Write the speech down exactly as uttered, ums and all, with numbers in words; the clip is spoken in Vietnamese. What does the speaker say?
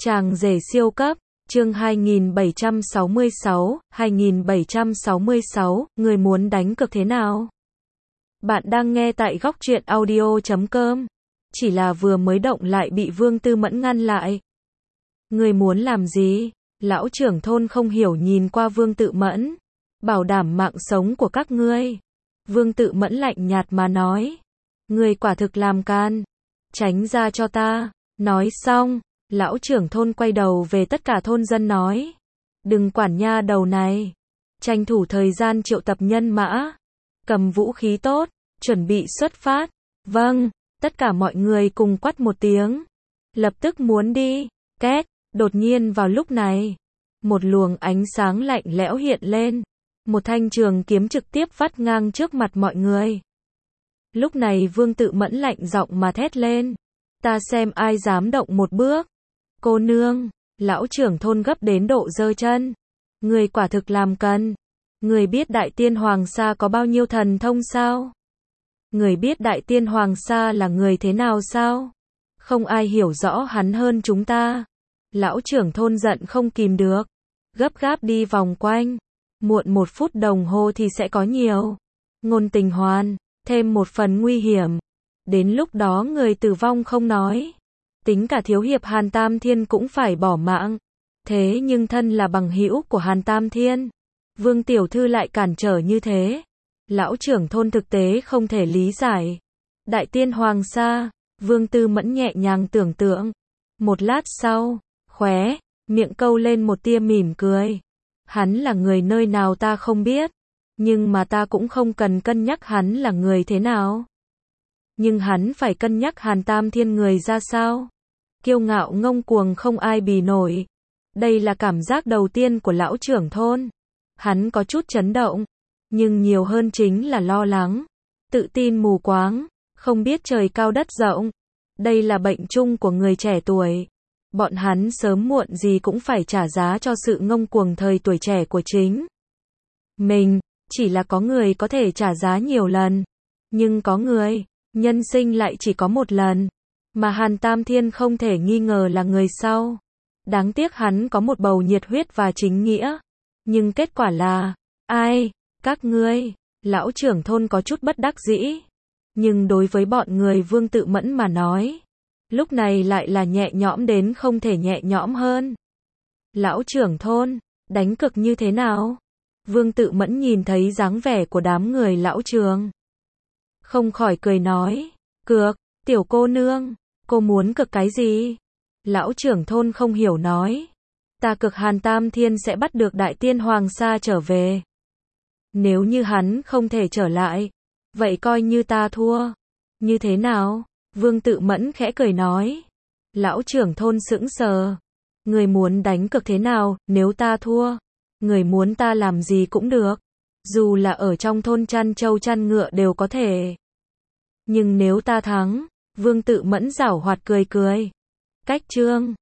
Chàng rể siêu cấp, chương hai nghìn bảy trăm sáu mươi sáu, hai nghìn bảy trăm sáu mươi sáu, người muốn đánh cược thế nào? Bạn đang nghe tại góc truyện audio chấm com. Chỉ là vừa mới động lại bị Vương Tư Mẫn ngăn lại. Người muốn làm gì? Lão trưởng thôn không hiểu nhìn qua Vương Tự Mẫn. Bảo đảm mạng sống của các ngươi. Vương Tự Mẫn lạnh nhạt mà nói. Người quả thực làm can. Tránh ra cho ta. Nói xong, lão trưởng thôn quay đầu về tất cả thôn dân nói. Đừng quản nha đầu này. Tranh thủ thời gian triệu tập nhân mã. Cầm vũ khí tốt, chuẩn bị xuất phát. Vâng, tất cả mọi người cùng quát một tiếng. Lập tức muốn đi. Két, đột nhiên vào lúc này. Một luồng ánh sáng lạnh lẽo hiện lên. Một thanh trường kiếm trực tiếp vắt ngang trước mặt mọi người. Lúc này Vương Tự Mẫn lạnh giọng mà thét lên. Ta xem ai dám động một bước. Cô nương, lão trưởng thôn gấp đến độ giơ chân. Người quả thực làm cần. Người biết Đại Tiên Hoàng Sa có bao nhiêu thần thông sao? Người biết Đại Tiên Hoàng Sa là người thế nào sao? Không ai hiểu rõ hắn hơn chúng ta. Lão trưởng thôn giận không kìm được. Gấp gáp đi vòng quanh. Muộn một phút đồng hồ thì sẽ có nhiều ngôn tình hoàn, thêm một phần nguy hiểm. Đến lúc đó người tử vong không nói. Tính cả thiếu hiệp Hàn Tam Thiên cũng phải bỏ mạng. Thế nhưng thân là bằng hữu của Hàn Tam Thiên. Vương Tiểu Thư lại cản trở như thế. Lão trưởng thôn thực tế không thể lý giải. Đại Tiên Hoàng Sa, Vương Tư Mẫn nhẹ nhàng tưởng tượng. Một lát sau, khóe, miệng câu lên một tia mỉm cười. Hắn là người nơi nào ta không biết. Nhưng mà ta cũng không cần cân nhắc hắn là người thế nào. Nhưng hắn phải cân nhắc Hàn Tam Thiên người ra sao. Kiêu ngạo ngông cuồng không ai bì nổi. Đây là cảm giác đầu tiên của lão trưởng thôn. Hắn có chút chấn động. Nhưng nhiều hơn chính là lo lắng. Tự tin mù quáng. Không biết trời cao đất rộng. Đây là bệnh chung của người trẻ tuổi. Bọn hắn sớm muộn gì cũng phải trả giá cho sự ngông cuồng thời tuổi trẻ của chính mình. Chỉ là có người có thể trả giá nhiều lần. Nhưng có người, nhân sinh lại chỉ có một lần. Mà Hàn Tam Thiên không thể nghi ngờ là người sau. Đáng tiếc hắn có một bầu nhiệt huyết và chính nghĩa. Nhưng kết quả là, ai? Các ngươi. Lão trưởng thôn có chút bất đắc dĩ. Nhưng đối với bọn người Vương Tự Mẫn mà nói, lúc này lại là nhẹ nhõm đến không thể nhẹ nhõm hơn. Lão trưởng thôn, đánh cực như thế nào? Vương Tự Mẫn nhìn thấy dáng vẻ của đám người lão trường. Không khỏi cười nói, cược, tiểu cô nương, cô muốn cực cái gì? Lão trưởng thôn không hiểu nói, ta cực Hàn Tam Thiên sẽ bắt được Đại Tiên Hoàng Sa trở về. Nếu như hắn không thể trở lại, vậy coi như ta thua. Như thế nào? Vương Tự Mẫn khẽ cười nói. Lão trưởng thôn sững sờ. Người muốn đánh cược thế nào, nếu ta thua? Người muốn ta làm gì cũng được. Dù là ở trong thôn chăn trâu chăn ngựa đều có thể. Nhưng nếu ta thắng, Vương Tự Mẫn giảo hoạt cười cười. Cách chương.